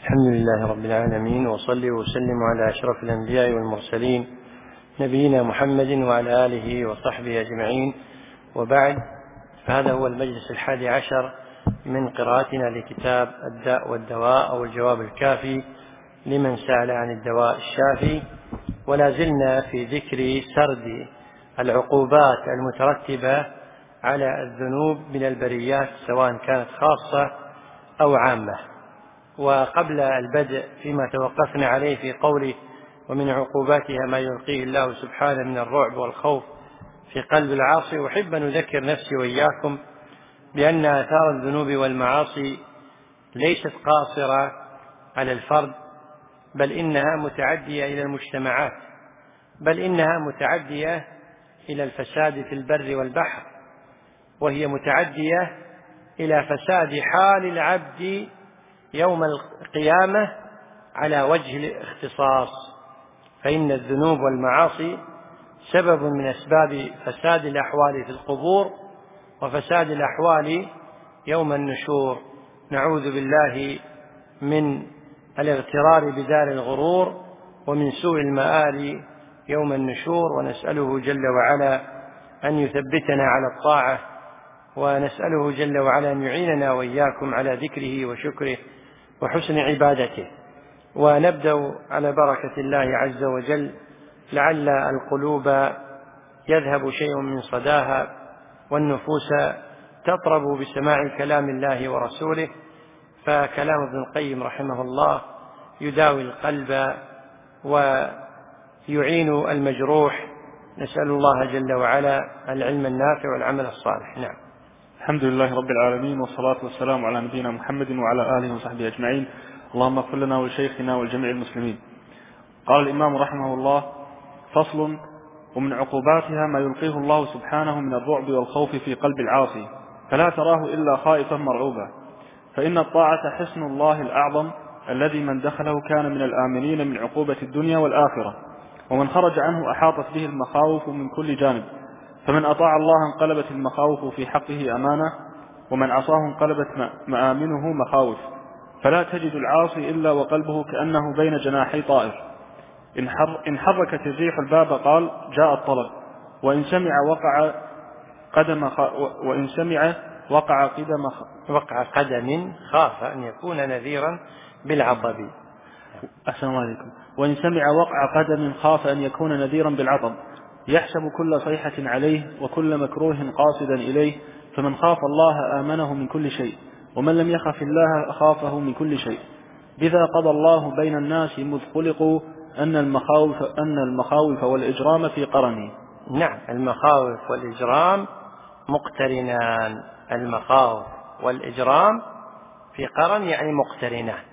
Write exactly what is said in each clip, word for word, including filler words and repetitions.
الحمد لله رب العالمين، وصلي وسلم على أشرف الأنبياء والمرسلين نبينا محمد وعلى آله وصحبه أجمعين، وبعد، فهذا هو المجلس الحادي عشر من قراءتنا لكتاب الداء والدواء أو الجواب الكافي لمن سأل عن الدواء الشافي، ولا زلنا في ذكر سرد العقوبات المترتبة على الذنوب من البريات سواء كانت خاصة أو عامة. وقبل البدء فيما توقفنا عليه في قوله: ومن عقوباتها ما يلقيه الله سبحانه من الرعب والخوف في قلب العاصي، أحب أن أذكر نفسي وإياكم بأن آثار الذنوب والمعاصي ليست قاصرة على الفرد، بل إنها متعدية إلى المجتمعات، بل إنها متعدية إلى الفساد في البر والبحر، وهي متعدية إلى فساد حال العبد يوم القيامة على وجه الاختصاص، فإن الذنوب والمعاصي سبب من أسباب فساد الأحوال في القبور وفساد الأحوال يوم النشور. نعوذ بالله من الاغترار بدار الغرور ومن سوء المآل يوم النشور، ونسأله جل وعلا أن يثبتنا على الطاعة، ونسأله جل وعلا أن يعيننا وإياكم على ذكره وشكره وحسن عبادته. ونبدأ على بركة الله عز وجل، لعل القلوب يذهب شيء من صداها والنفوس تطرب بسماع كلام الله ورسوله، فكلام ابن القيم رحمه الله يداوي القلب ويعين المجروح. نسأل الله جل وعلا العلم النافع والعمل الصالح. نعم. الحمد لله رب العالمين، والصلاة والسلام على نبينا محمد وعلى آله وصحبه أجمعين. اللهم اغفر لنا ولشيخنا ولجميع المسلمين. قال الإمام رحمه الله: فصل: ومن عقوباتها ما يلقيه الله سبحانه من الرعب والخوف في قلب العاصي، فلا تراه إلا خائفا مرعوبا، فإن الطاعة حصن الله الأعظم الذي من دخله كان من الآمنين من عقوبة الدنيا والآخرة، ومن خرج عنه أحاطت به المخاوف من كل جانب، فمن أطاع الله انقلبت المخاوف في حقه أمانة، ومن عصاه انقلبت مآمنه مخاوف، فلا تجد العاصي إلا وقلبه كأنه بين جناحي طائر. إن, حر إن حركت الريح الباب قال جاء الطلب، وإن سمع وقع قدم خ... وإن سمع وقع قدم خ... وقع قدم خاف أن يكون نذيرا بالعطب. أحسن الله عليكم. وإن سمع وقع قدم خاف أن يكون نذيرا بالعطب، يحسب كل صيحة عليه وكل مكروه قاصدا إليه، فمن خاف الله آمنه من كل شيء، ومن لم يخف الله خافه من كل شيء. بذا قضى الله بين الناس مذ خلقوا أن المخاوف, أن المخاوف والإجرام في قرنه. نعم، المخاوف والإجرام مقترنان، المخاوف والإجرام في قرن يعني مقترنان.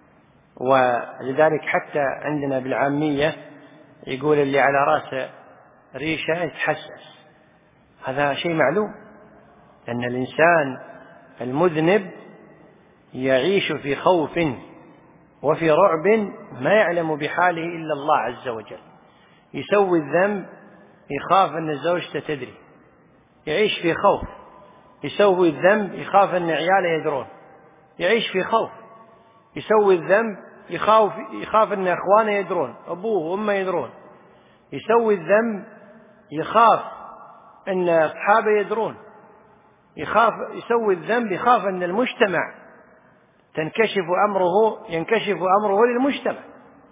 ولذلك حتى عندنا بالعامية يقول اللي على رأسه ريشة يتحسس، هذا شيء معلوم، أن الإنسان المذنب يعيش في خوف وفي رعب ما يعلم بحاله إلا الله عز وجل. يسوي الذنب يخاف أن زوجته تدري، يعيش في خوف. يسوي الذنب يخاف أن عياله يدرون، يعيش في خوف. يسوي الذنب يخاف يخاف أن أخوانه يدرون، أبوه وأمه يدرون. يسوي الذنب يخاف أن أصحابه يدرون. يخاف يسوي الذنب يخاف أن المجتمع تنكشف أمره ينكشف أمره للمجتمع.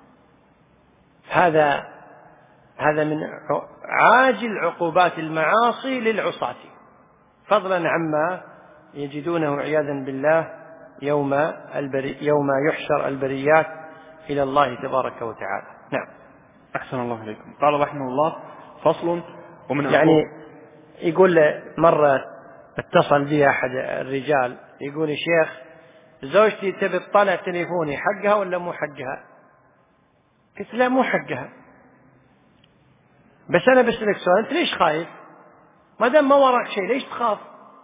هذا هذا من عاجل عقوبات المعاصي للعصاة، فضلا عما يجدونه عياذا بالله يوم البري يوم يحشر البريات إلى الله تبارك وتعالى. نعم. أحسن الله عليكم. قال رحمه الله: فصل: ومن يعني يقول مرة اتصل بي أحد الرجال يقول: يا شيخ، زوجتي تبي تطلع تليفوني، حقها ولا مو حقها؟ قلت: لا، مو حقها، بس أنا بسألك سؤال، أنت ليش خايف؟ ما دام ما وراك شيء ليش تخاف؟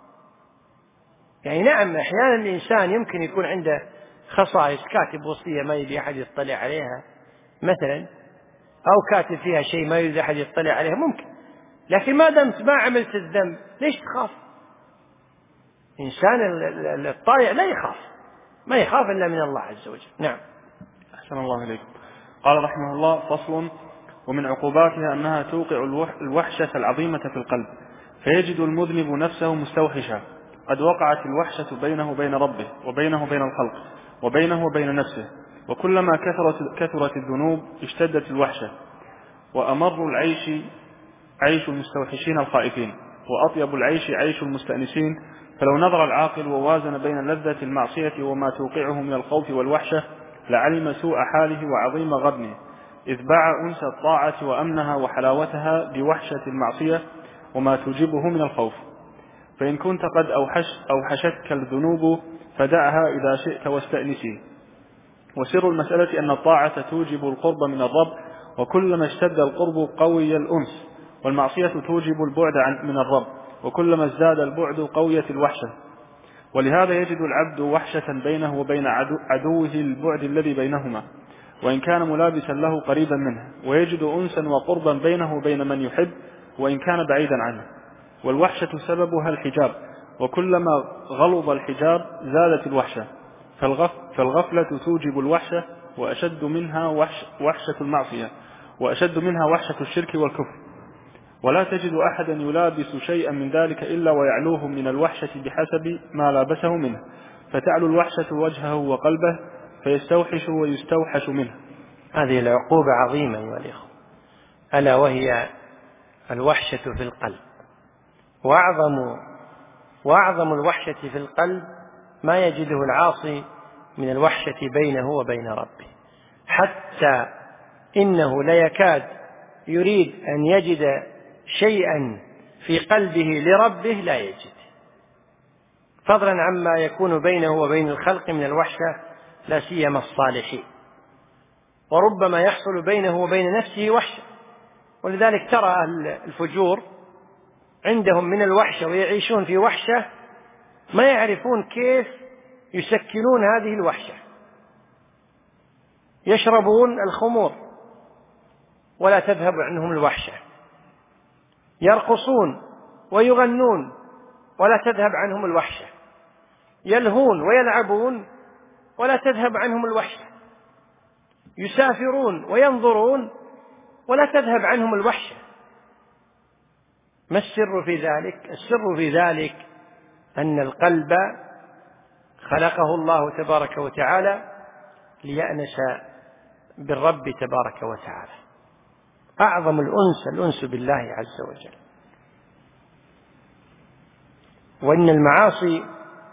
يعني نعم، أحيانا الإنسان يمكن يكون عنده خصائص، كاتب وصية ما يبي أحد يطلع عليها مثلا، أو كاتب فيها شيء ما يريد أحد يطلع عليها، ممكن، لكن ما دمت ما عملت الذنب ليش تخاف؟ إنسان الطائع لا يخاف، ما يخاف إلا من الله عز وجل. نعم. أحسن الله إليكم. قال رحمه الله: فصل: ومن عقوباتها أنها توقع الوحشة العظيمة في القلب، فيجد المذنب نفسه مستوحشا، قد وقعت الوحشة بينه وبين ربه، وبينه وبين الخلق، وبينه وبين نفسه، وكلما كثرت, كثرت الذنوب اشتدت الوحشة، وأمر العيش عيش المستوحشين الخائفين، وأطيب العيش عيش المستأنسين. فلو نظر العاقل ووازن بين لذة المعصية وما توقعه من الخوف والوحشة لعلم سوء حاله وعظيم غبنه، إذ باع أنس الطاعة وأمنها وحلاوتها بوحشة المعصية وما توجبه من الخوف. فإن كنت قد أوحش أوحشتك الذنوب فدعها إذا شئت واستأنسي. وسر المسألة أن الطاعة توجب القرب من الرب، وكلما اشتد القرب قوي الأنس، والمعصية توجب البعد عن من الرب، وكلما ازداد البعد قويت الوحشة. ولهذا يجد العبد وحشة بينه وبين عدو عدوه البعد الذي بينهما، وإن كان ملابسا له قريبا منه، ويجد أنسا وقربا بينه وبين من يحب وإن كان بعيدا عنه. والوحشة سببها الحجاب، وكلما غلظ الحجاب زادت الوحشة. فالغف فالغفلة توجب الوحشة، وأشد منها وحش وحشة المعصية، وأشد منها وحشة الشرك والكفر. ولا تجد أحدا يلابس شيئا من ذلك إلا ويعلوه من الوحشة بحسب ما لابسه منه، فتعلو الوحشة وجهه وقلبه فيستوحش ويستوحش منه. هذه العقوبة عظيمة أيها الإخوة، ألا وهي الوحشة في القلب. وأعظم وأعظم الوحشة في القلب ما يجده العاصي من الوحشة بينه وبين ربه، حتى إنه لا يكاد يريد أن يجد شيئا في قلبه لربه لا يجد، فضلا عما يكون بينه وبين الخلق من الوحشة، لا سيما الصالحين. وربما يحصل بينه وبين نفسه وحشة، ولذلك ترى أهل الفجور عندهم من الوحشة ويعيشون في وحشة ما يعرفون كيف يسكنون هذه الوحشة. يشربون الخمور ولا تذهب عنهم الوحشة، يرقصون ويغنون ولا تذهب عنهم الوحشة، يلهون ويلعبون ولا تذهب عنهم الوحشة، يسافرون وينظرون ولا تذهب عنهم الوحشة. ما السر في ذلك؟ السر في ذلك أن القلب خلقه الله تبارك وتعالى ليأنس بالرب تبارك وتعالى. أعظم الأنس الأنس بالله عز وجل. وإن المعاصي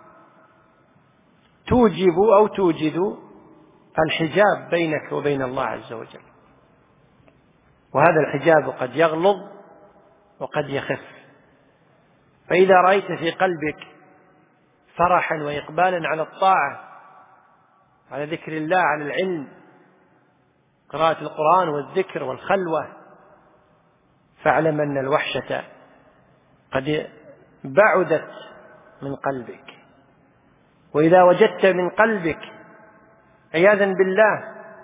توجب أو توجد الحجاب بينك وبين الله عز وجل، وهذا الحجاب قد يغلظ وقد يخف. فإذا رأيت في قلبك فرحا وإقبالا على الطاعة، على ذكر الله، على العلم، قراءة القرآن والذكر والخلوة، فاعلم أن الوحشة قد بعدت من قلبك. وإذا وجدت من قلبك عياذا بالله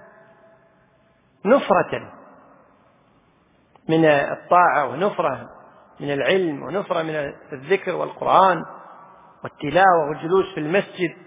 نفرة من الطاعة، ونفرة من العلم، ونفرة من الذكر والقرآن والتلاوة والجلوس في المسجد،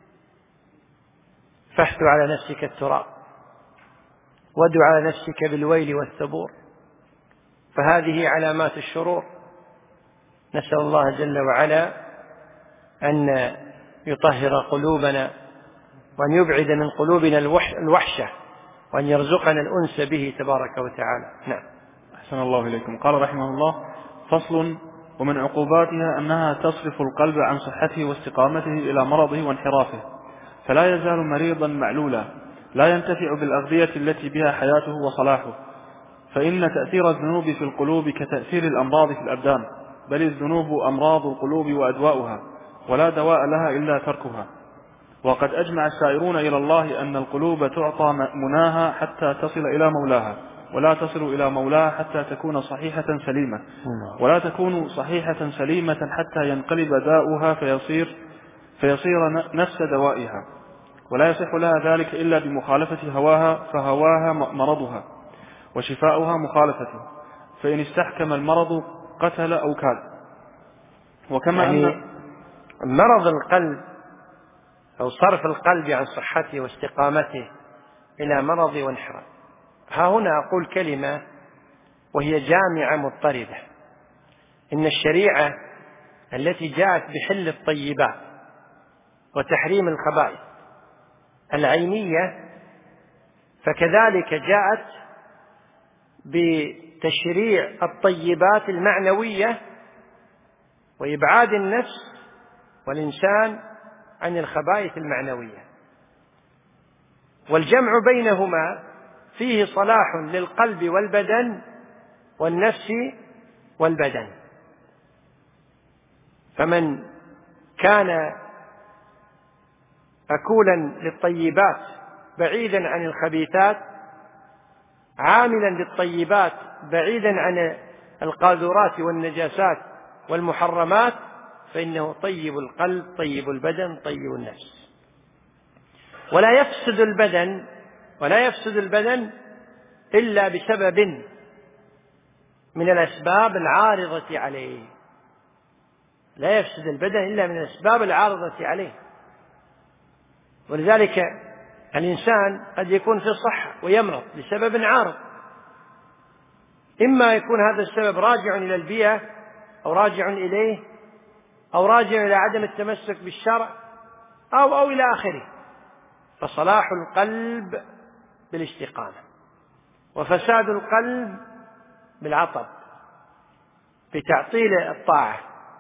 فاحث على نفسك التراب وادع على نفسك بالويل والثبور، فهذه علامات الشرور. نسأل الله جل وعلا أن يطهر قلوبنا، وأن يبعد من قلوبنا الوحشة، وأن يرزقنا الأنس به تبارك وتعالى. نعم. أحسن الله إليكم. قال رحمه الله: فصل: ومن عقوباتها أنها تصرف القلب عن صحته واستقامته إلى مرضه وانحرافه، فلا يزال مريضا معلولا لا ينتفع بالأغذية التي بها حياته وصلاحه. فإن تأثير الذنوب في القلوب كتأثير الأمراض في الأبدان، بل الذنوب أمراض القلوب وأدواؤها، ولا دواء لها إلا تركها. وقد أجمع السائرون إلى الله أن القلوب تعطى مناها حتى تصل إلى مولاها، ولا تصل إلى مولاها حتى تكون صحيحة سليمة، ولا تكون صحيحة سليمة حتى ينقلب داؤها فيصير, فيصير نفس دوائها، ولا يصح لها ذلك إلا بمخالفة هواها، فهواها مرضها وشفاؤها مخالفته، فإن استحكم المرض قتل أو كاد. وكما يعني أن مرض القلب أو صرف القلب عن صحته واستقامته إلى مرض وانحراف. ها هنا أقول كلمة وهي جامعة مضطردة: إن الشريعة التي جاءت بحل الطيبات وتحريم الخبائث العينية فكذلك جاءت بتشريع الطيبات المعنوية وإبعاد النفس والإنسان عن الخبائث المعنوية، والجمع بينهما فيه صلاح للقلب والبدن والنفس والبدن. فمن كان أكولا للطيبات بعيدا عن الخبيثات عاملا للطيبات بعيدا عن القاذورات والنجاسات والمحرمات فإنه طيب القلب طيب البدن طيب النفس. ولا يفسد البدن ولا يفسد البدن إلا بسبب من الأسباب العارضة عليه. لا يفسد البدن إلا من الأسباب العارضة عليه. ولذلك الإنسان قد يكون في الصحة ويمرض لسبب عارض، إما يكون هذا السبب راجع إلى البيئة أو راجع إليه أو راجع إلى عدم التمسك بالشرع أو أو إلى آخره. فصلاح القلب بالاستقامة، وفساد القلب بالعطب، بتعطيل الطاعة،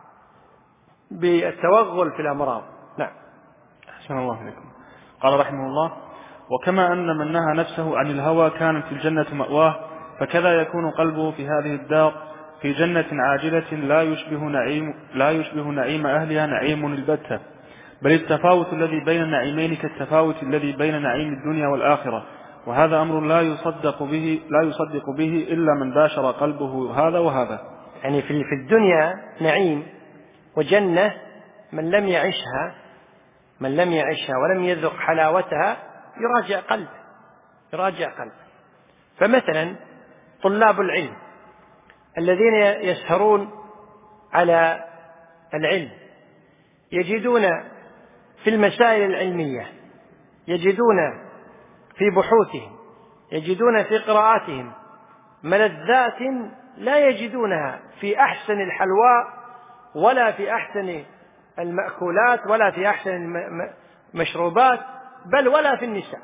بالتوغل في الأمراض. نعم. أحسن الله إليكم. قال رحمه الله: وكما أن من نهى نفسه عن الهوى كانت الجنة مأواه، فكذا يكون قلبه في هذه الدار في جنة عاجلة لا يشبه نعيم لا يشبه نعيم أهلها نعيم البتة، بل التفاوت الذي بين النعيمين كالتفاوت الذي بين نعيم الدنيا والآخرة، وهذا أمر لا يصدق به لا يصدق به إلا من باشر قلبه هذا وهذا. يعني في الدنيا نعيم وجنة من لم يعشها من لم يعشها ولم يذق حلاوتها يراجع قلبه يراجع قلبه. فمثلا طلاب العلم الذين يسهرون على العلم يجدون في المسائل العلمية، يجدون في بحوثهم، يجدون في قراءاتهم ملذات لا يجدونها في أحسن الحلواء ولا في أحسن المأكولات ولا في أحسن المشروبات بل ولا في النساء.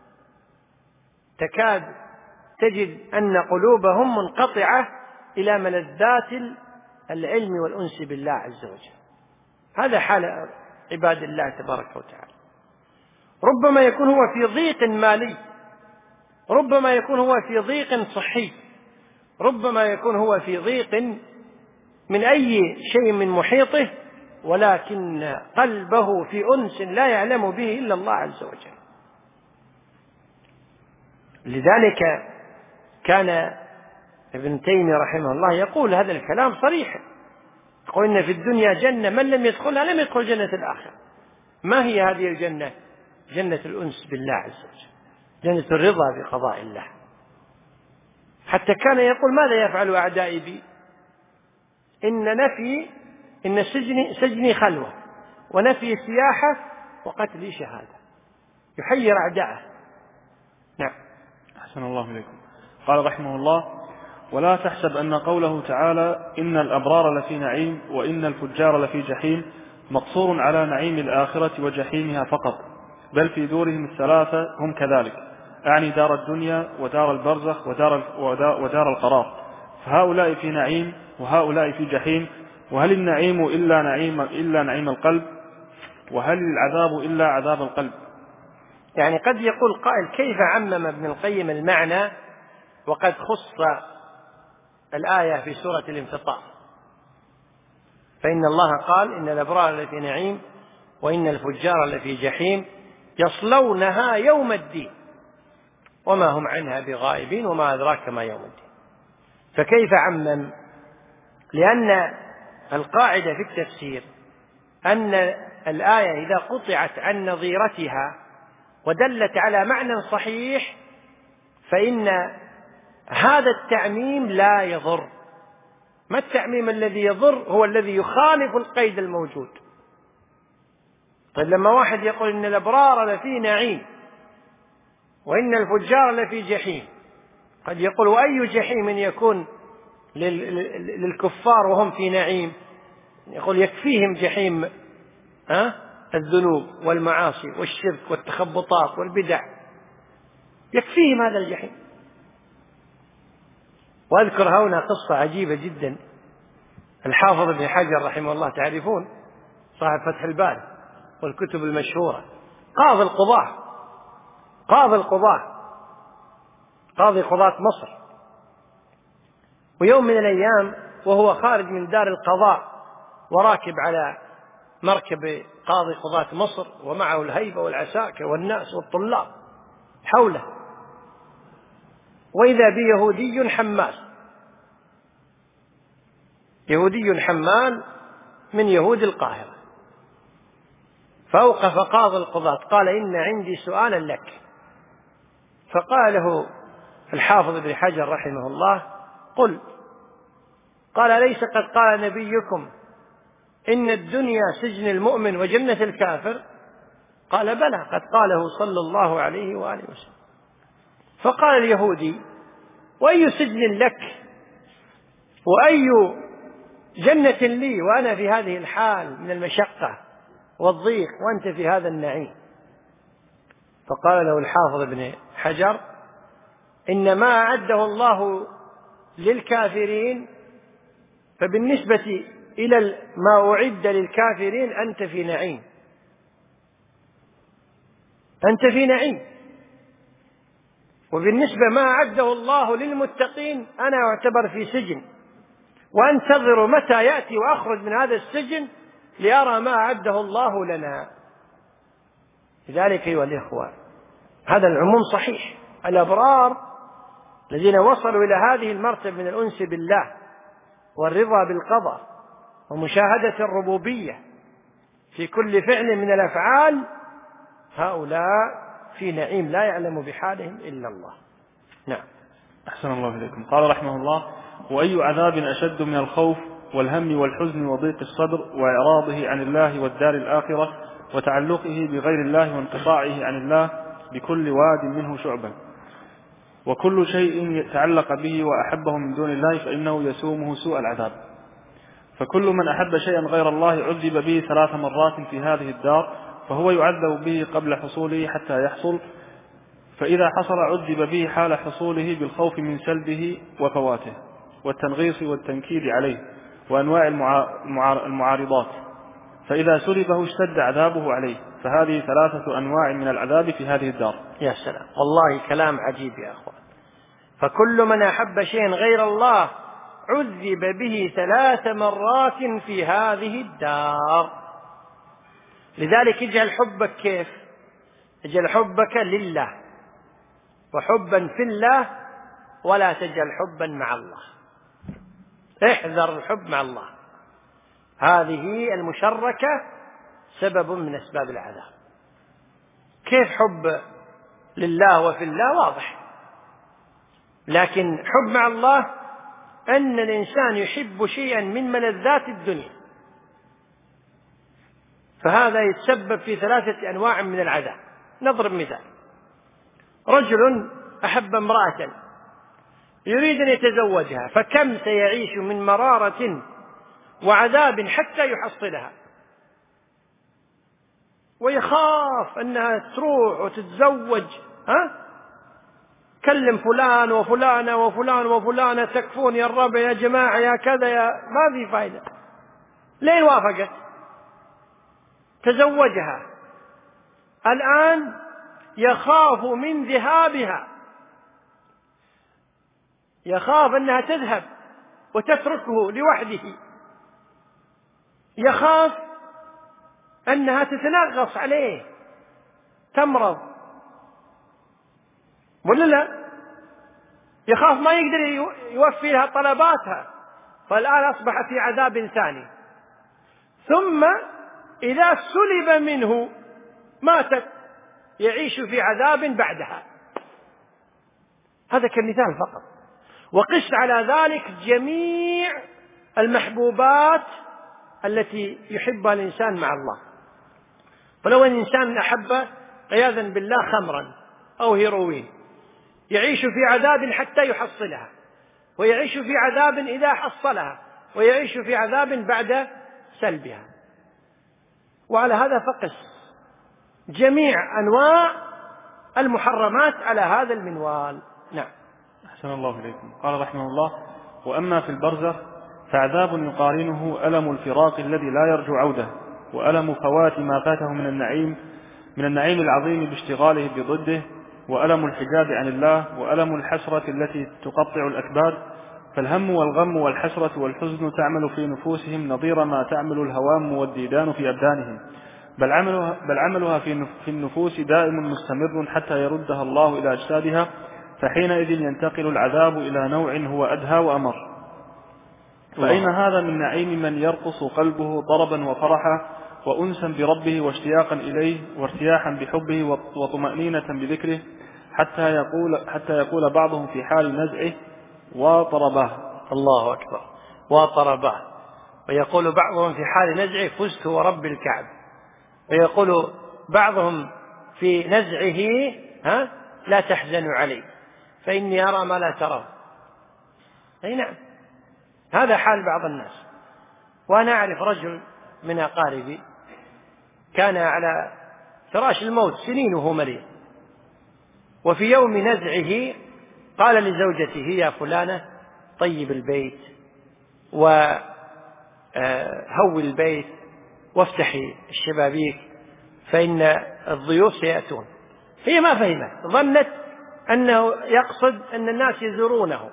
تكاد تجد أن قلوبهم منقطعة إلى ملذات العلم والأنس بالله عز وجل. هذا حال عباد الله تبارك وتعالى. ربما يكون هو في ضيق مالي، ربما يكون هو في ضيق صحي، ربما يكون هو في ضيق من أي شيء من محيطه، ولكن قلبه في أنس لا يعلم به إلا الله عز وجل. لذلك كان ابن تيمية رحمه الله يقول هذا الكلام صريحا، يقول إن في الدنيا جنة من لم يدخلها لم يدخل جنة الآخرة. ما هي هذه الجنة؟ جنة الأنس بالله عز وجل، جنة الرضا بقضاء الله. حتى كان يقول ماذا يفعل أعدائي بي؟ إن نفي إن سجني, سجني خلوة ونفي سياحة وقتلي شهادة. يحير أعداءه. نعم. أحسن الله إليكم. قال رحمه الله: ولا تحسب أن قوله تعالى إن الأبرار لفي نعيم وإن الفجار لفي جحيم مقصور على نعيم الآخرة وجحيمها فقط، بل في دورهم الثلاثة هم كذلك، أعني دار الدنيا ودار البرزخ ودار, ودار القرار، فهؤلاء في نعيم وهؤلاء في جحيم. وهل النعيم إلا نعيم, إلا نعيم القلب؟ وهل العذاب إلا عذاب القلب؟ يعني قد يقول قائل كيف عمم ابن القيم المعنى وقد خص الآية في سورة الانفطار؟ فإن الله قال إن الأبرار لفي نعيم وإن الفجار لفي جحيم يصلونها يوم الدين وما هم عنها بغائبين وما أدراك ما يوم الدين. فكيف عمم؟ لأن القاعدة في التفسير أن الآية إذا قطعت عن نظيرتها ودلت على معنى صحيح فإن هذا التعميم لا يضر. ما التعميم الذي يضر؟ هو الذي يخالف القيد الموجود. طيب لما واحد يقول إن الأبرار لفي نعيم وإن الفجار لفي جحيم، قد يقول وأي جحيم يكون للكفار وهم في نعيم؟ يقول يكفيهم جحيم ها الذنوب والمعاصي والشرك والتخبطات والبدع، يكفيهم هذا الجحيم. وأذكر هنا قصة عجيبة جدا. الحافظ ابن حجر رحمه الله، تعرفون صاحب فتح الباري والكتب المشهورة، قاضي القضاة قاضي القضاة قاضي قضاة مصر. ويوم من الأيام وهو خارج من دار القضاء وراكب على مركب قاضي قضاة مصر ومعه الهيبة والعساكر والناس والطلاب حوله، وإذا بيهودي حمال يهودي حمال من يهود القاهرة. فأوقف قاضي القضاة قال إن عندي سؤالا لك. فقال له الحافظ ابن حجر رحمه الله قل. قال ليس قد قال نبيكم إن الدنيا سجن المؤمن وجنة الكافر؟ قال بلى قد قاله صلى الله عليه وآله وسلم. فقال اليهودي وأي سجن لك وأي جنة لي وأنا في هذه الحال من المشقة والضيق وأنت في هذا النعيم؟ فقال له الحافظ ابن حجر إن ما أعده الله للكافرين فبالنسبة إلى ما أعد للكافرين أنت في نعيم أنت في نعيم وبالنسبة ما أعده الله للمتقين أنا أعتبر في سجن، وأنتظر متى يأتي وأخرج من هذا السجن لأرى ما أعده الله لنا. لذلك أيها الإخوة هذا العموم صحيح. الأبرار الذين وصلوا إلى هذه المرتبة من الأنس بالله والرضا بالقضاء ومشاهدة الربوبية في كل فعل من الأفعال، هؤلاء في نعيم لا يعلم بحالهم إلا الله. نعم. أحسن الله إليكم. قال رحمه الله وأي عذاب أشد من الخوف والهم والحزن وضيق الصدر وإعراضه عن الله والدار الآخرة وتعلقه بغير الله وانقطاعه عن الله بكل واد منه شعبا، وكل شيء يتعلق به وأحبه من دون الله فإنه يسومه سوء العذاب. فكل من أحب شيئا غير الله عذب به ثلاث مرات في هذه الدار، فهو يعذب به قبل حصوله حتى يحصل، فإذا حصل عذب به حال حصوله بالخوف من سلبه وفواته والتنغيص والتنكيد عليه وأنواع المعارضات، فإذا سلبه اشتد عذابه عليه. فهذه ثلاثة أنواع من العذاب في هذه الدار. يا سلام، والله كلام عجيب يا أخوان. فكل من أحب شيئا غير الله عذب به ثلاث مرات في هذه الدار. لذلك اجعل حبك كيف؟ اجعل حبك لله وحبا في الله، ولا تجعل حبا مع الله. احذر الحب مع الله، هذه المشركة سبب من أسباب العذاب. كيف حب لله وفي الله؟ واضح. لكن حب مع الله أن الإنسان يحب شيئا من ملذات الدنيا، فهذا يتسبب في ثلاثة أنواع من العذاب. نضرب مثال: رجل أحب امرأة يريد أن يتزوجها، فكم سيعيش من مرارة وعذاب حتى يحصلها، ويخاف أنها تروح وتتزوج. ها؟ كلم فلان وفلانة وفلان وفلانة، تكفون يا الربع يا جماعة يا كذا يا، ما في فائدة. ليه وافقت؟ تزوجها، الآن يخاف من ذهابها، يخاف أنها تذهب وتتركه لوحده، يخاف أنها تتنغص عليه، تمرض، ولا لا؟ يخاف ما يقدر يوفي لها طلباتها، فالآن أصبح في عذاب ثاني. ثم إذا سلب منه ماتت، يعيش في عذاب بعدها. هذا كمثال فقط، وقس على ذلك جميع المحبوبات التي يحبها الإنسان مع الله. ولو أن إنسان أحب عياذا بالله خمرا أو هيروين يعيش في عذاب حتى يحصلها، ويعيش في عذاب إذا حصلها، ويعيش في عذاب بعد سلبها. وعلى هذا فقس جميع أنواع المحرمات على هذا المنوال. نعم. أحسن الله إليكم. قال رحمه الله: وأما في البرزخ فعذاب يقارنه ألم الفراق الذي لا يرجو عوده، وألم فوات ما فاته من النعيم من النعيم العظيم باشتغاله بضده، وألم الحجاب عن الله، وألم الحسرة التي تقطع الأكباد. فالهم والغم والحسرة والحزن تعمل في نفوسهم نظير ما تعمل الهوام والديدان في أبدانهم، بل عملها, بل عملها في النفوس دائم مستمر حتى يردها الله إلى أجسادها، فحينئذ ينتقل العذاب إلى نوع هو أدهى وأمر. فأين هذا من نعيم من يرقص قلبه طربا وفرحا وأنسا بربه واشتياقا إليه وارتياحا بحبه وطمأنينة بذكره، حتى يقول, حتى يقول بعضهم في حال نزعه: وطربه. الله أكبر. وطربه. ويقول بعضهم في حال نزعه: فزت ورب الكعب. ويقول بعضهم في نزعه: ها لا تحزنوا علي فإني أرى ما لا ترون. أي نعم، هذا حال بعض الناس. وأنا أعرف رجل من أقاربي كان على فراش الموت سنين وهو مريض، وفي يوم نزعه قال لزوجته: يا فلانة طيب البيت وهوي البيت وافتحي الشبابيك فإن الضيوف سيأتون. هي ما فهمت، ظنت أنه يقصد أن الناس يزورونه،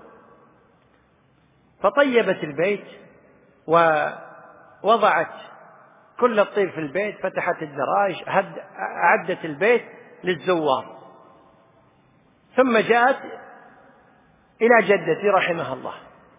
فطيبت البيت ووضعت كل الطيب في البيت، فتحت الدراج، أعدت البيت للزوار. ثم جاءت إلى جدتي رحمها الله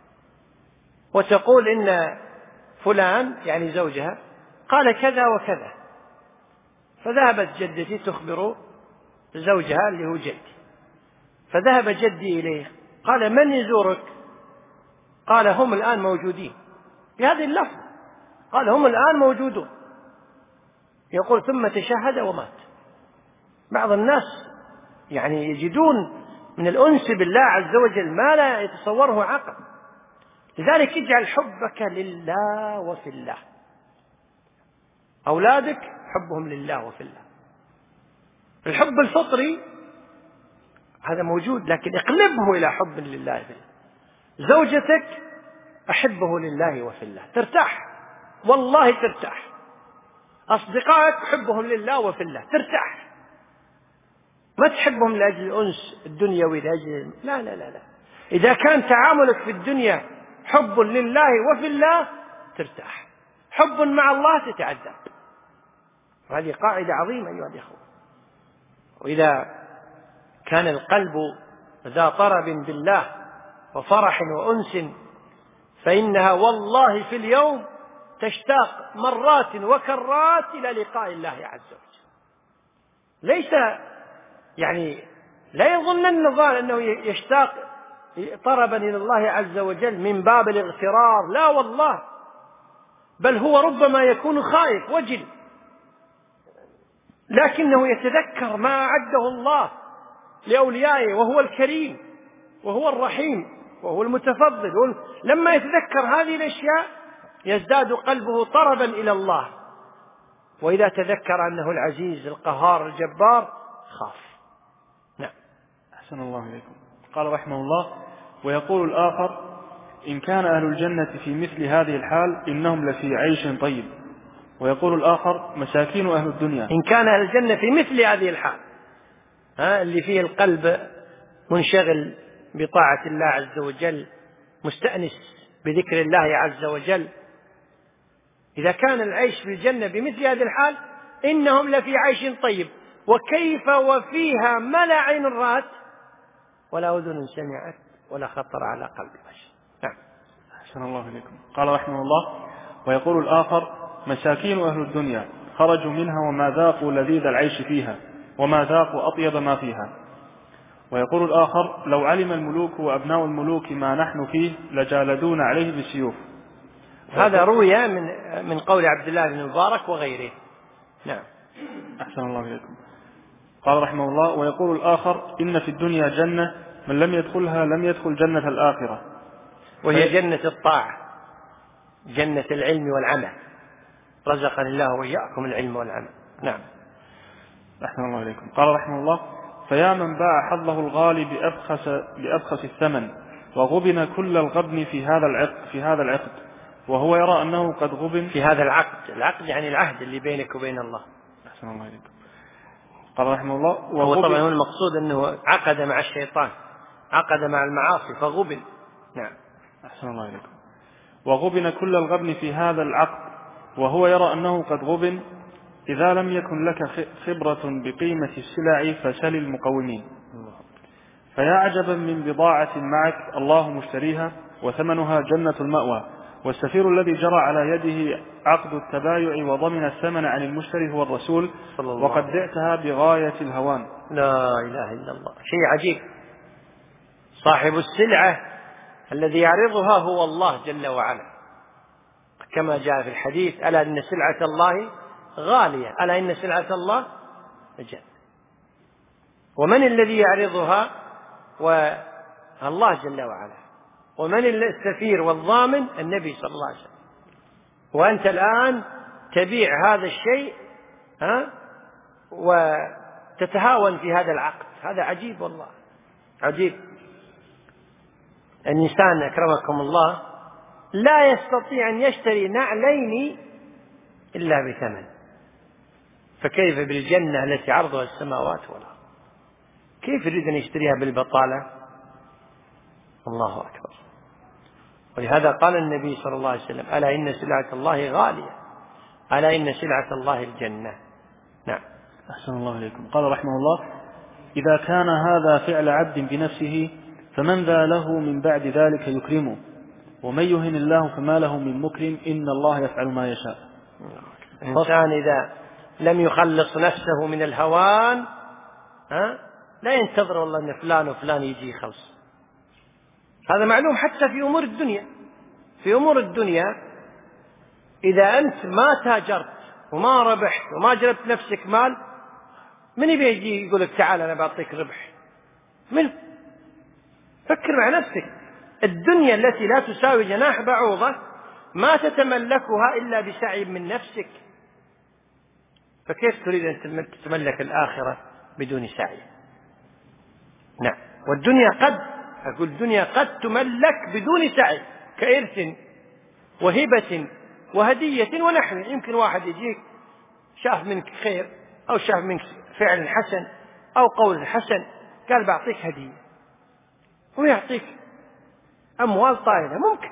وتقول إن فلان يعني زوجها قال كذا وكذا. فذهبت جدتي تخبر زوجها اللي هو جدي، فذهب جدي إليه قال: من يزورك؟ قال: هم الآن موجودين. بهذه اللفظ قال: هم الآن موجودون. يقول: ثم تشهد ومات. بعض الناس يعني يجدون من الأنس بالله عز وجل ما لا يتصوره عقل. لذلك اجعل حبك لله وفي الله. أولادك حبهم لله وفي الله. الحب الفطري هذا موجود، لكن اقلبه إلى حب لله وفي الله. زوجتك أحبه لله وفي الله، ترتاح، والله ترتاح. أصدقائك حبهم لله وفي الله، ترتاح. ما تحبهم لأجل الأنس الدنيوي لأجل لا لا لا لا. إذا كان تعاملك في الدنيا حب لله وفي الله ترتاح، حب مع الله تتعذب. وهذه قاعدة عظيمة أيها الأخوة. وإذا كان القلب ذا طرب بالله وفرح وأنس فإنها والله في اليوم تشتاق مرات وكرات إلى لقاء الله عز وجل. ليس يعني لا يظنن الظان أنه يشتاق طربا إلى الله عز وجل من باب الاغترار، لا والله، بل هو ربما يكون خائف وجل، لكنه يتذكر ما أعده الله لأوليائه، وهو الكريم وهو الرحيم وهو المتفضل. لما يتذكر هذه الأشياء يزداد قلبه طربا إلى الله، وإذا تذكر أنه العزيز القهار الجبار خاف. نعم. أحسن الله إليكم. قال رحمه الله: ويقول الآخر: إن كان أهل الجنة في مثل هذه الحال إنهم لفي عيش طيب. ويقول الآخر: مساكين أهل الدنيا. إن كان أهل الجنة في مثل هذه الحال، ها اللي فيه القلب منشغل بطاعة الله عز وجل، مستأنس بذكر الله عز وجل، إذا كان العيش في الجنة بمثل هذه الحال إنهم لفي عيش طيب. وكيف وفيها ما لا عين رأت ولا أذن سمعت ولا خطر على قلب بشر. نعم. أحسن الله إليكم. قال رحمه الله: ويقول الآخر: مساكين أهل الدنيا خرجوا منها وما ذاقوا لذيذ العيش فيها وما ذاقوا أطيب ما فيها. ويقول الآخر: لو علم الملوك وأبناء الملوك ما نحن فيه لجالدون عليه بالسيوف. هذا روي من من قول عبد الله بن مبارك وغيره. نعم. أحسن الله إليكم. قال رحمه الله: ويقول الآخر: إن في الدنيا جنة من لم يدخلها لم يدخل جنة الآخرة، وهي جنة الطاعة، جنة العلم والعمل. رزقني الله وإياكم العلم والعمل. نعم. أحسن الله إليكم. قال رحمه الله: فيا من باع حظه الغالي بأبخس, بأبخس الثمن وغبن كل الغبن في هذا العقد في هذا العقد وهو يرى أنه قد غبن في هذا العقد. العقد يعني العهد اللي بينك وبين الله. أحسن الله إليكم. قال رحمه الله: هو طبعا هو المقصود أنه عقد مع الشيطان، عقد مع المعاصي فغبن. نعم. أحسن الله إليكم. وغبن كل الغبن في هذا العقد وهو يرى أنه قد غبن إذا لم يكن لك خبرة بقيمة السلع فسل المقومين. فيا عجبا من بضاعة معك الله مشتريها وثمنها جنة المأوى، والسفير الذي جرى على يده عقد التبايع وضمن الثمن عن المشتري هو الرسول، وقد بعتها بغاية الهوان. لا إله إلا الله. شيء عجيب. صاحب السلعة الذي يعرضها هو الله جل وعلا، كما جاء في الحديث: ألا إن سلعة الله غالية، ألا إن سلعة الله الجنة. ومن الذي يعرضها؟ والله جل وعلا. ومن السفير والضامن؟ النبي صلى الله عليه وسلم. وأنت الآن تبيع هذا الشيء ها وتتهاون في هذا العقد. هذا عجيب والله، عجيب. الإنسان أكرمكم الله لا يستطيع أن يشتري نعلين إلا بثمن، فكيف بالجنة التي عرضها السماوات والأرض؟ كيف يريد أن يشتريها بالبطالة؟ الله أكبر. ولهذا قال النبي صلى الله عليه وسلم: ألا إن سلعة الله غالية، ألا إن سلعة الله الجنة. نعم. أحسن الله إليكم. قال رحمه الله: إذا كان هذا فعل عبد بنفسه فمن ذا له من بعد ذلك يكرمه، ومن يهن الله فما له من مكرم، إن الله يفعل ما يشاء. الإنسان إذا لم يخلص نفسه من الهوان ها لا ينتظر والله أن فلان وفلان يجي يخلص. هذا معلوم حتى في أمور الدنيا. في أمور الدنيا إذا أنت ما تاجرت وما ربحت وما جلبت نفسك مال، من يجي يقول لك تعال أنا بعطيك ربح؟ من؟ فكر مع نفسك. الدنيا التي لا تساوي جناح بعوضة ما تتملكها إلا بسعي من نفسك، فكيف تريد أن تتملك الآخرة بدون سعي؟ نعم. والدنيا قد أقول الدنيا قد تملك بدون سعي، كإرث وهبة وهدية ونحو. يمكن واحد يجيك شاف منك خير أو شاف منك فعل حسن أو قول حسن، قال بعطيك هدية، ويعطيك أموال طائلة ممكن.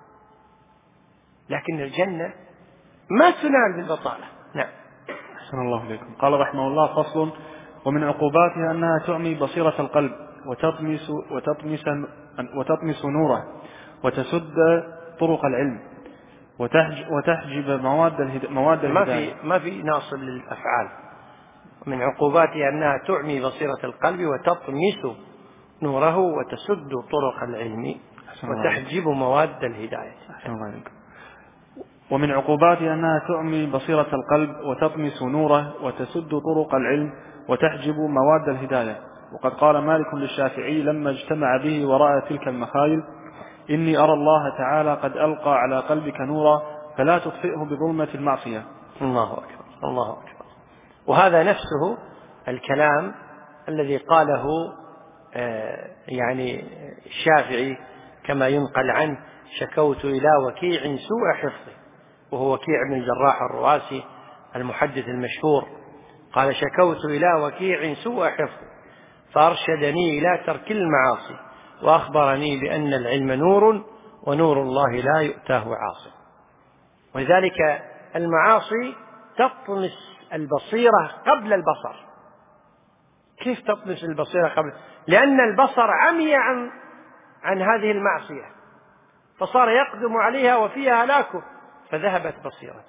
لكن الجنة ما تنال بالبطالة. نعم. أحسن الله إليكم. قال رحمه الله: فصل: ومن عقوباتها أنها تعمي بصيرة القلب وتطمس, وتطمس, وتطمس نوره وتسد طرق العلم وتحجب مواد الهداية. ما في ما في ناصب للأفعال. من عقوباتها أنها تعمي بصيرة القلب وتطمس نوره وتسد طرق العلم وتحجب مواد الهداية. أحسن الله عليكم. ومن عقوباتها أنها تعمي بصيرة القلب وتطمس نوره وتسد طرق العلم وتحجب مواد الهداية. وقد قال مالك للشافعي لما اجتمع به ورأى تلك المخايل: إني أرى الله تعالى قد ألقى على قلبك نورا فلا تطفئه بظلمة المعصية. الله أكبر، الله أكبر. وهذا نفسه الكلام الذي قاله آه يعني الشافعي كما ينقل عنه: شكوت إلى وكيع سوء حفظه. وهو وكيع بن الجراح الرواسي المحدث المشهور. قال: شكوت إلى وكيع سوء حفظه فأرشدني إلى ترك المعاصي وأخبرني بأن العلم نور ونور الله لا يؤتاه عاصي. ولذلك المعاصي تطمس البصيرة قبل البصر. كيف تطمس البصيرة قبل؟ لأن البصر عمي عن عن هذه المعصية فصار يقدم عليها وفيها هلاكه فذهبت بصيرته.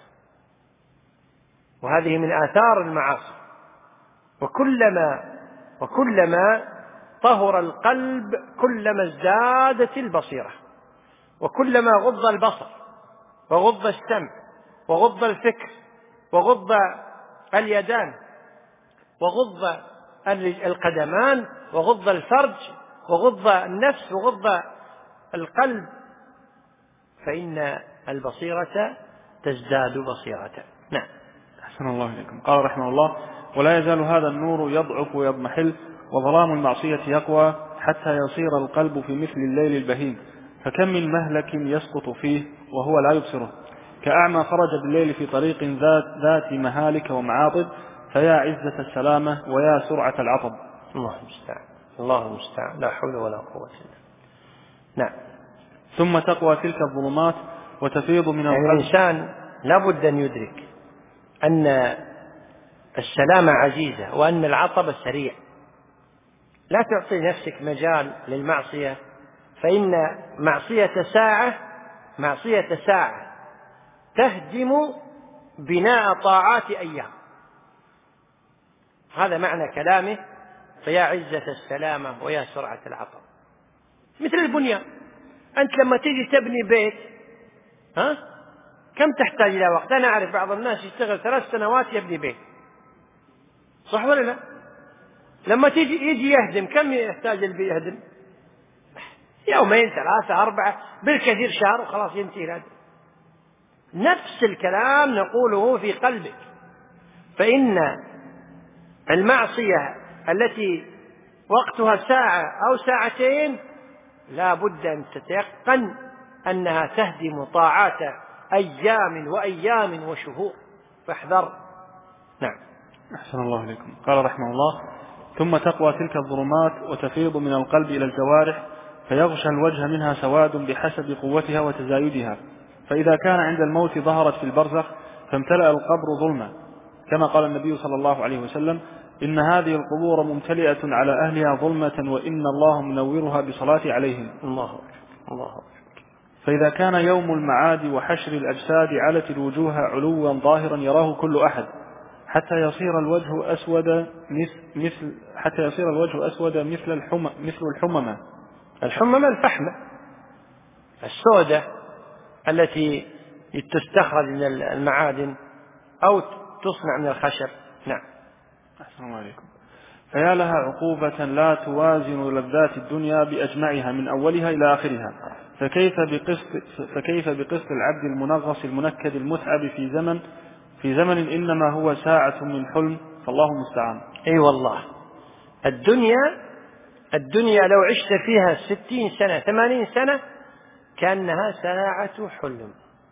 وهذه من آثار المعاصي. وكلما وكلما طهر القلب كلما ازدادت البصيرة، وكلما غض البصر وغض السمع وغض الفكر وغض اليدان وغض القدمان وغض الفرج وغض النفس وغض القلب، فإن البصيرة تزداد بصيرة. نعم. أحسن الله إليكم. قال رحمه الله: ولا يزال هذا النور يضعف ويضمحل، وظلام المعصية يقوى، حتى يصير القلب في مثل الليل البهيم، فكم من مهلك يسقط فيه وهو لا يبصره، كأعمى خرج بالليل في طريق ذات, ذات مهالك ومعاطب، فيا عزة السلامة ويا سرعة العطب. الله المستعان، الله المستعان، لا حول ولا قوة إلا بالله. نعم. ثم تقوى تلك الظلمات وتفيض من يعني القلب. الإنسان لا بد أن يدرك أن السلامة عزيزة وأن العطب سريع. لا تعطي نفسك مجال للمعصية، فإن معصية ساعة معصية ساعة تهدم بناء طاعات أيام. هذا معنى كلامه: فيا عزة السلامة ويا سرعة العطب. مثل البنيان، أنت لما تيجي تبني بيت ها كم تحتاج إلى وقت؟ أنا أعرف بعض الناس يشتغل ثلاث سنوات يبني بيت، صح ولا لا؟ لما تيجي يجي يهدم كم يحتاج البيت يهدم؟ يومين ثلاثة أربعة بالكثير شهر وخلاص ينتهي الهدم. نفس الكلام نقوله في قلبك، فإن المعصية التي وقتها ساعة أو ساعتين لا بد أن تتيقن أنها تهدم طاعات أيام وأيام وشهور، فاحذر. نعم. أحسن الله إليكم. قال رحمه الله: ثم تقوى تلك الظلمات وتفيض من القلب إلى الجوارح، فيغشى الوجه منها سواد بحسب قوتها وتزايدها، فإذا كان عند الموت ظهرت في البرزخ فامتلأ القبر ظلما، كما قال النبي صلى الله عليه وسلم: إن هذه القبور ممتلئة على أهلها ظلمة، وإن الله منورها بصلاة عليهم. الله الله. فإذا كان يوم المعاد وحشر الأجساد علت الوجوه علوا ظاهرا يراه كل أحد، حتى يصير الوجه أسود مثل حتى يصير الوجه أسود مثل الحمى مثل الحممة. الحممة الفحمة السودة التي تستخرج من المعادن أو تصنع من الخشب. نعم. أحسن الله عليكم. فيا لها عقوبة لا توازن لذات الدنيا بأجمعها من أولها إلى آخرها، فكيف بقسط فكيف بقسط العبد المنغص المنكد المتعب في زمن في زمن إنما هو ساعة من حلم، فالله المستعان. أي أيوة والله، الدنيا الدنيا لو عشت فيها ستين سنة ثمانين سنة كأنها ساعة حلم،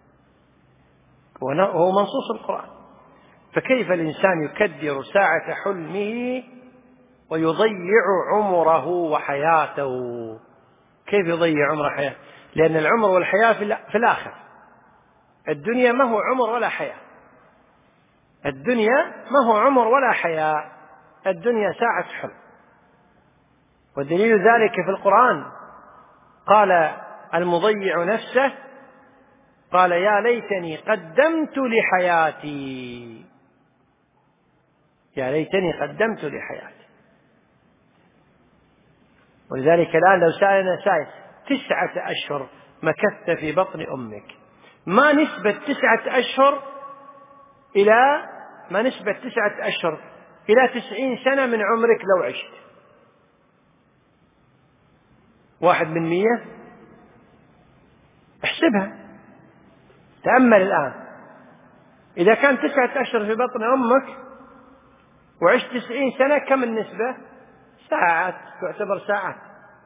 وهو منصوص القرآن. فكيف الإنسان يكدر ساعة حلمه ويضيع عمره وحياته؟ كيف يضيع عمره وحياته؟ لأن العمر والحياة في الآخر. الدنيا ما هو عمر ولا حياة، الدنيا ما هو عمر ولا حياة، الدنيا ساعة حلم. ودليل ذلك في القرآن قال المضيع نفسه قال: يا ليتني قدمت لحياتي، يا ليتني قدمت لحياتي. ولذلك الآن لو سألنا سائل: تسعة أشهر مكثت في بطن أمك، ما نسبة تسعة أشهر إلى ما نسبة تسعة أشهر إلى تسعين سنة من عمرك لو عشت؟ واحد من مية. احسبها، تأمل الآن، إذا كان تسعة أشهر في بطن أمك وعشت تسعين سنة كم النسبة؟ ساعات، تعتبر ساعات.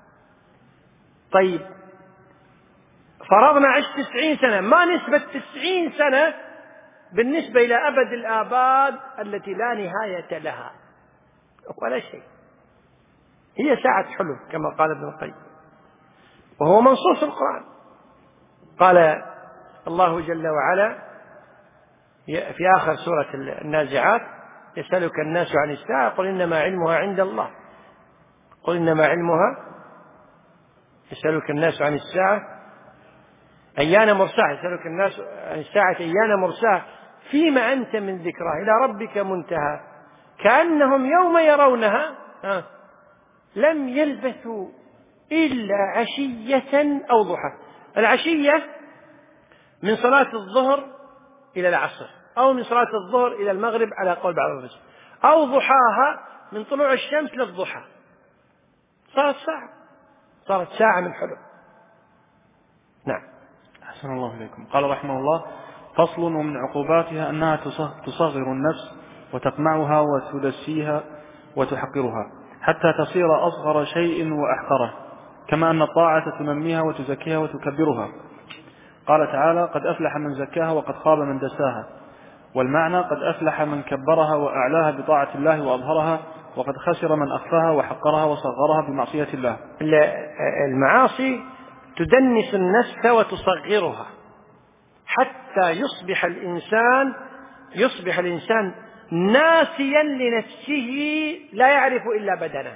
طيب فرضنا عشت تسعين سنة، ما نسبة تسعين سنة بالنسبة إلى أبد الآباد التي لا نهاية لها؟ ولا شيء، هي ساعة حلم كما قال ابن القيم، وهو منصوص القرآن. قال الله جل وعلا في آخر سورة النازعات: يسألك الناس عن الساعة قل إنما علمها عند الله، قل إنما علمها يسألك الناس عن الساعة أيان مرساها، يسألك الناس عن الساعة أيان مرساها فيما أنت من ذكرها إلى ربك منتهى كأنهم يوم يرونها لم يلبثوا إلا عشية أو ضحى. العشية من صلاة الظهر إلى العصر، أو من صلاة الظهر إلى المغرب على قول بعض الناس، أو ضحاها من طلوع الشمس للضحى، صارت ساعة، صارت ساعة من حلم. نعم. أحسن الله إليكم. قال رحمه الله: فصل: ومن عقوباتها أنها تصغر النفس وتقمعها وتدسيها وتحقرها حتى تصير أصغر شيء وأحقره، كما أن الطاعة تنميها وتزكيها وتكبرها. قال تعالى: قد أفلح من زكاها وقد خاب من دساها. والمعنى: قد أفلح من كبرها وأعلاها بطاعة الله وأظهرها، وقد خسر من أخفاها وحقرها وصغرها بمعصية الله. المعاصي تدنس النفس وتصغرها حتى يصبح الإنسان يصبح الإنسان ناسيا لنفسه لا يعرف إلا بدنه.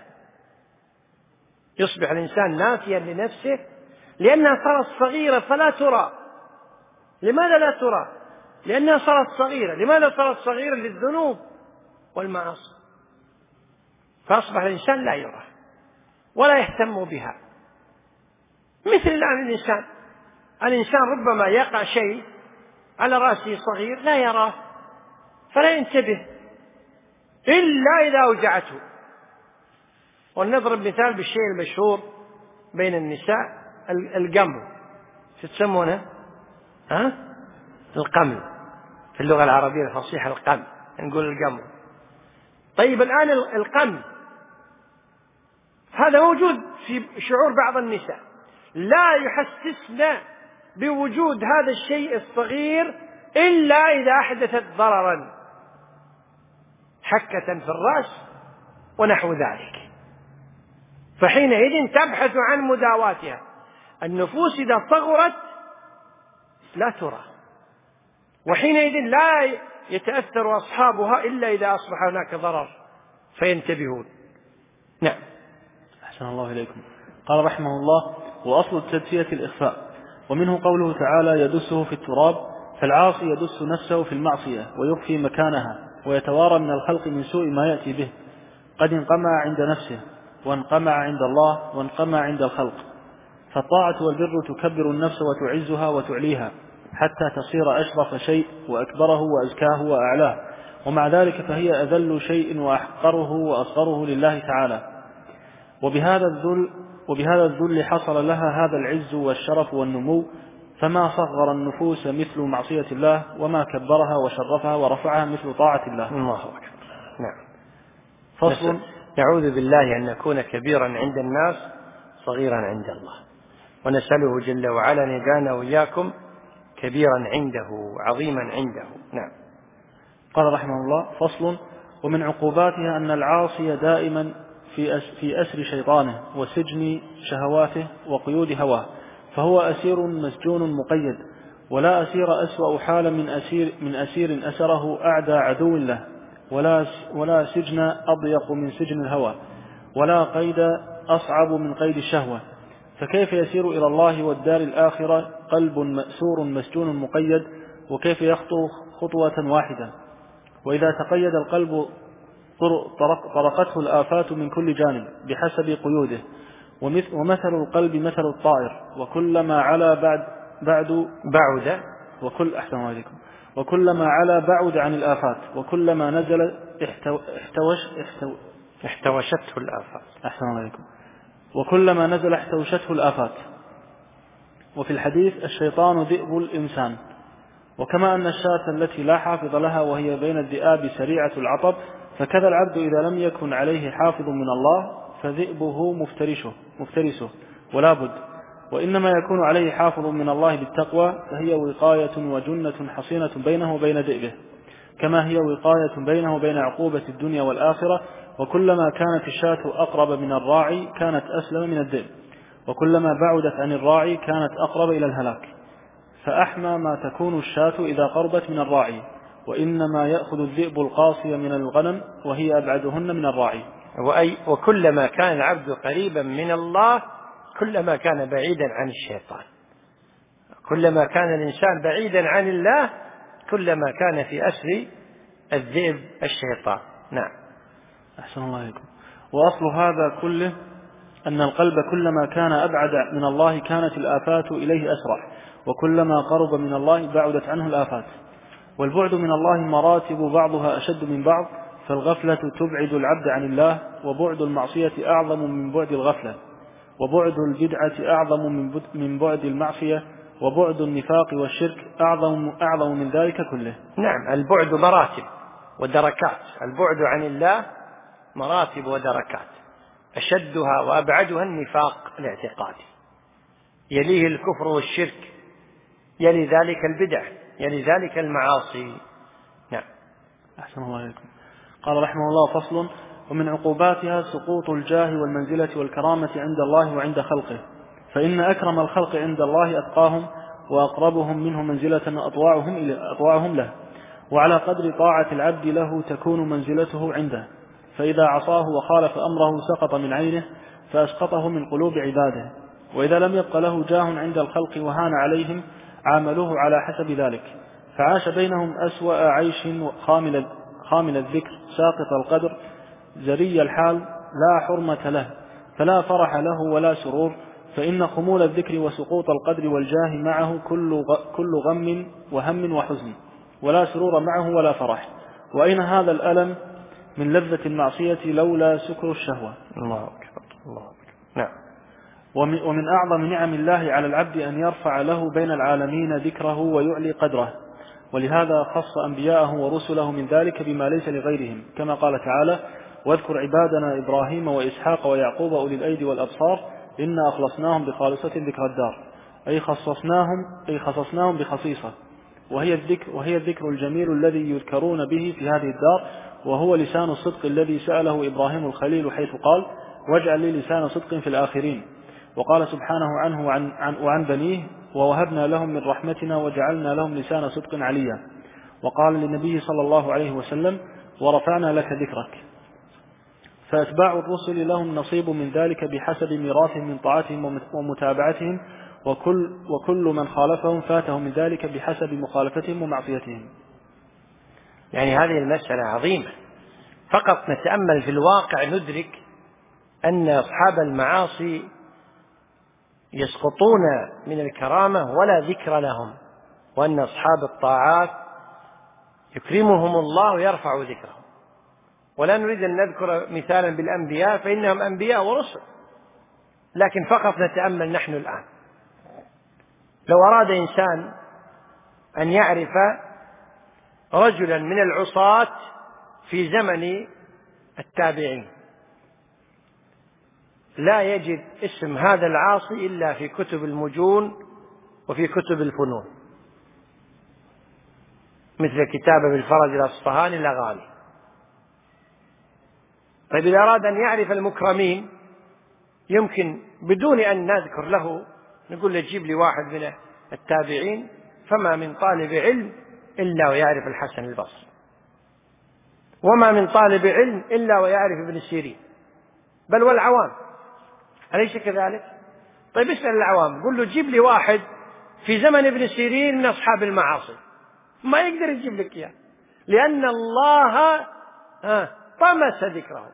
يصبح الإنسان ناسيا لنفسه لأنها صارت صغيرة فلا ترى. لماذا لا ترى؟ لأنها صارت صغيرة. لماذا صارت صغيرة؟ للذنوب والمعاصي، فأصبح الإنسان لا يرى ولا يهتم بها. مثل الآن الإنسان الإنسان ربما يقع شيء على رأسه صغير لا يراه فلا ينتبه إلا إذا أوجعته. ولنضرب مثال بالشيء المشهور بين النساء، القمل. شو تسمونه؟ ها؟ القمل في اللغة العربية الفصيحة، القمل، نقول القمل. طيب الآن القمل هذا موجود في شعور بعض النساء، لا يحسسن بوجود هذا الشيء الصغير إلا إذا أحدثت ضررا، حكة في الرأس ونحو ذلك، فحينئذ تبحث عن مداواتها. النفوس إذا صغرت لا ترى، وحينئذ لا يتأثر أصحابها إلا إذا أصبح هناك ضرر فينتبهون. نعم. أحسن الله إليكم. قال رحمه الله: وأصل التدسية الإخفاء، ومنه قوله تعالى: يدسه في التراب. فالعاصي يدس نفسه في المعصية ويخفي مكانها ويتوارى من الخلق من سوء ما يأتي به، قد انقمع عند نفسه وانقمع عند الله وانقمع عند الخلق. فالطاعة والبر تكبر النفس وتعزها وتعليها حتى تصير أشرف شيء وأكبره وأزكاه وأعلاه، ومع ذلك فهي أذل شيء وأحقره وأصغره لله تعالى. وبهذا الذل وبهذا الذل حصل لها هذا العز والشرف والنمو، فما صغر النفوس مثل معصية الله، وما كبرها وشرفها ورفعها مثل طاعة الله. الله أكبر. نعم. فصل: نعوذ بالله أن نكون كبيرا عند الناس صغيرا عند الله، ونسأله جل وعلا أن يجعلنا وإياكم كبيرا عنده عظيما عنده. نعم. قال رحمه الله: فصل: ومن عقوباتها أن العاصي دائما في في أسر شيطانه وسجن شهواته وقيود هواه، فهو أسير مسجون مقيد، ولا أسير أسوأ حالا من أسير من أسير أسره أعدى عدو له، ولا ولا سجن أضيق من سجن الهوى، ولا قيد أصعب من قيد الشهوة. فكيف يسير إلى الله والدار الآخرة قلب مأسور مسجون مقيد، وكيف يخطو خطوة واحدة؟ وإذا تقيد القلب طرقته الآفات من كل جانب بحسب قيوده. ومثل القلب مثل الطائر، وكلما علا بعد بعد بعد وكل أحسن عليكم وكلما علا بعد عن الآفات، وكلما نزل احتو احتوش احتو احتوشته الآفات. أحسن عليكم وكلما نزل احتوشته الآفات. وفي الحديث: الشيطان ذئب الإنسان. وكما أن الشاة التي لا حافظ لها وهي بين الذئاب سريعة العطب، فكذا العبد إذا لم يكن عليه حافظ من الله فذئبه مفترشه مفترسه ولا بد، وإنما يكون عليه حافظ من الله بالتقوى، فهي وقاية وجنة حصينة بينه وبين ذئبه، كما هي وقاية بينه وبين عقوبة الدنيا والآخرة. وكلما كانت الشاة أقرب من الراعي كانت أسلم من الذئب، وكلما بعدت عن الراعي كانت أقرب إلى الهلاك. فأحمى ما تكون الشاة إذا قربت من الراعي، وإنما يأخذ الذئب القاصية من الغنم وهي أبعدهن من الراعي. وأي وكلما كان العبد قريبا من الله كلما كان بعيدا عن الشيطان. كلما كان الإنسان بعيدا عن الله كلما كان في أسر الذئب الشيطان. نعم. أحسن الله عليكم. وأصل هذا كله أن القلب كلما كان أبعد من الله كانت الآفات إليه أسرع، وكلما قرب من الله بعدت عنه الآفات. والبعد من الله مراتب بعضها أشد من بعض، فالغفلة تبعد العبد عن الله، وبعد المعصية أعظم من بعد الغفلة، وبعد البدعة أعظم من بعد المعصية، وبعد النفاق والشرك أعظم, أعظم من ذلك كله. نعم، البعد مراتب ودركات. البعد عن الله مراتب ودركات، أشدها وأبعدها النفاق الاعتقادي، يليه الكفر والشرك، يلي ذلك البدع، يلي ذلك المعاصي. نعم. أحسن الله عليكم. قال رحمه الله: فصل: ومن عقوباتها سقوط الجاه والمنزلة والكرامة عند الله وعند خلقه، فإن أكرم الخلق عند الله أتقاهم وأقربهم منه منزلة أطواعهم, أطواعهم له، وعلى قدر طاعة العبد له تكون منزلته عنده، فإذا عصاه وخالف أمره سقط من عينه فأسقطه من قلوب عباده، وإذا لم يبق له جاه عند الخلق وهان عليهم عاملوه على حسب ذلك، فعاش بينهم أسوأ عيش خامل, خامل الذكر ساقط القدر زري الحال لا حرمة له، فلا فرح له ولا سرور، فإن خمول الذكر وسقوط القدر والجاه معه كل غم وهم وحزن، ولا سرور معه ولا فرح. وأين هذا الألم من لذة المعصية لولا سكر الشهوة؟ الله أكبر، الله أكبر. نعم. ومن أعظم نعم الله على العبد أن يرفع له بين العالمين ذكره ويعلي قدره، ولهذا خص أنبياءه ورسله من ذلك بما ليس لغيرهم، كما قال تعالى: واذكر عبادنا إبراهيم وإسحاق ويعقوب أولي الأيدي والأبصار إنا أخلصناهم بخالصة ذكر الدار، أي خصصناهم, أي خصصناهم بخصيصة، وهي الذكر, وهي الذكر الجميل الذي يذكرون به في هذه الدار، وهو لسان الصدق الذي سأله إبراهيم الخليل حيث قال: واجعل لي لسان صدق في الآخرين. وقال سبحانه عنه وعن, عن, وعن بنيه: ووهبنا لهم من رحمتنا وجعلنا لهم لسان صدق عليا. وقال للنبي صلى الله عليه وسلم: ورفعنا لك ذكرك. فأتباع الرسل لهم نصيب من ذلك بحسب ميراثهم من طاعتهم ومتابعتهم، وكل, وكل من خالفهم فاته من ذلك بحسب مخالفتهم ومعصيتهم. يعني هذه المسألة عظيمة، فقط نتأمل في الواقع ندرك أن أصحاب المعاصي يسقطون من الكرامة ولا ذكر لهم، وأن أصحاب الطاعات يكرمهم الله ويرفع ذكرهم. ولا نريد أن نذكر مثالا بالأنبياء فإنهم أنبياء ورسل، لكن فقط نتأمل نحن الآن. لو أراد إنسان أن يعرف رجلا من العصاة في زمن التابعين لا يجد اسم هذا العاصي إلا في كتب المجون وفي كتب الفنون، مثل كتاب بالفرج الأصفهاني الأغاني. طيب إذا أراد أن يعرف المكرمين يمكن بدون أن نذكر له نقول له جيب لي واحد من التابعين، فما من طالب علم إلا ويعرف الحسن البصري، وما من طالب علم إلا ويعرف ابن سيرين، بل والعوام، أليس كذلك؟ طيب اسأل العوام قل له جيب لي واحد في زمن ابن سيرين من أصحاب المعاصي، ما يقدر يجيب لك إياه، لأن الله طمس ذكرهم،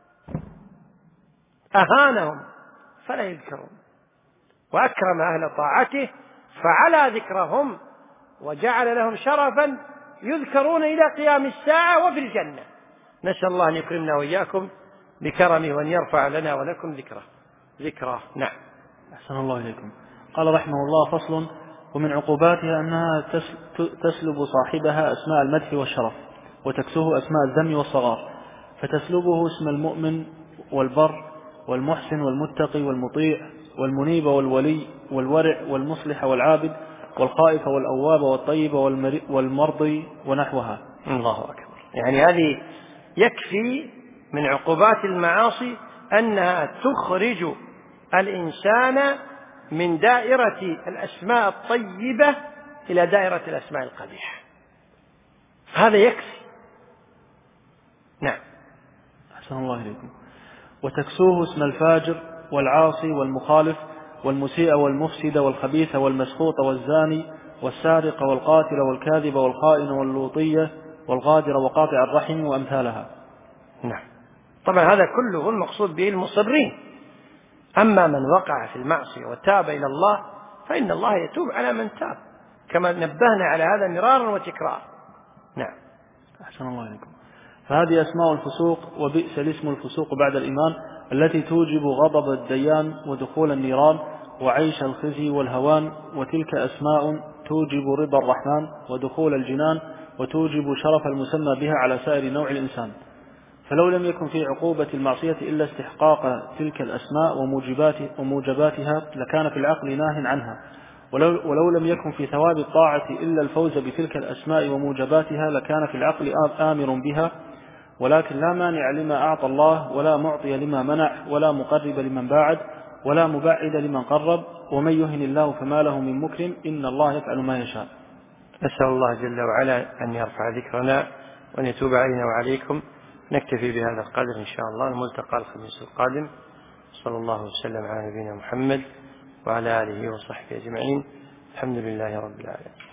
أهانهم فلا يذكرون، وأكرم أهل طاعته فعلى ذكرهم وجعل لهم شرفا يذكرون إلى قيام الساعة وفي الجنة. نسأل الله أن يكرمنا وإياكم بكرمه وأن يرفع لنا ولكم ذكره ذكره. نعم. أحسن الله إليكم. قال رحمه الله: فصل: ومن عقوباتها أنها تسلب صاحبها أسماء المدح والشرف، وتكسوه أسماء الذم والصغار، فتسلبه اسم المؤمن والبر والمحسن والمتقي والمطيع والمنيب والولي والورع والمصلح والعابد والخائف والأواب والطيب والمرضي ونحوها. الله أكبر. يعني هذه يكفي من عقوبات المعاصي أنها تخرج الإنسان من دائرة الأسماء الطيبة إلى دائرة الأسماء القبيحة، هذا يكفي. نعم. أحسن الله إليكم. وتكسوه اسم الفاجر والعاصي والمخالف والمسيء والمفسد والخبيث والمسخوط والزاني والسارق والقاتل والكاذب والخائن واللوطية والغادر وقاطع الرحم وأمثالها. نعم. طبعا هذا كله المقصود به المصرين، أما من وقع في المعصية وتاب إلى الله فإن الله يتوب على من تاب، كما نبهنا على هذا مرارا وتكرارا. نعم. أحسن الله إليكم. فهذه أسماء الفسوق، وبئس الاسم الفسوق بعد الإيمان، التي توجب غضب الديان ودخول النيران وعيش الخزي والهوان. وتلك أسماء توجب رضا الرحمن ودخول الجنان، وتوجب شرف المسمى بها على سائر نوع الإنسان. فلو لم يكن في عقوبة المعصية إلا استحقاق تلك الأسماء وموجباتها لكان في العقل ناه عنها، ولو, ولو لم يكن في ثواب الطاعة إلا الفوز بتلك الأسماء وموجباتها لكان في العقل آمر بها. ولكن لا مانع لما أعطى الله، ولا معطي لما منع، ولا مقرب لمن باعد، ولا مبعد لمن قرب. ومن يهن الله فما له من مكرم، إن الله يفعل ما يشاء. نسأل الله جل وعلا أن يرفع ذكرنا وأن يتوب علينا وعليكم. نكتفي بهذا القدر إن شاء الله. الملتقى الخميس القادم. صلى الله وسلم على نبينا محمد وعلى آله وصحبه أجمعين. الحمد لله رب العالمين.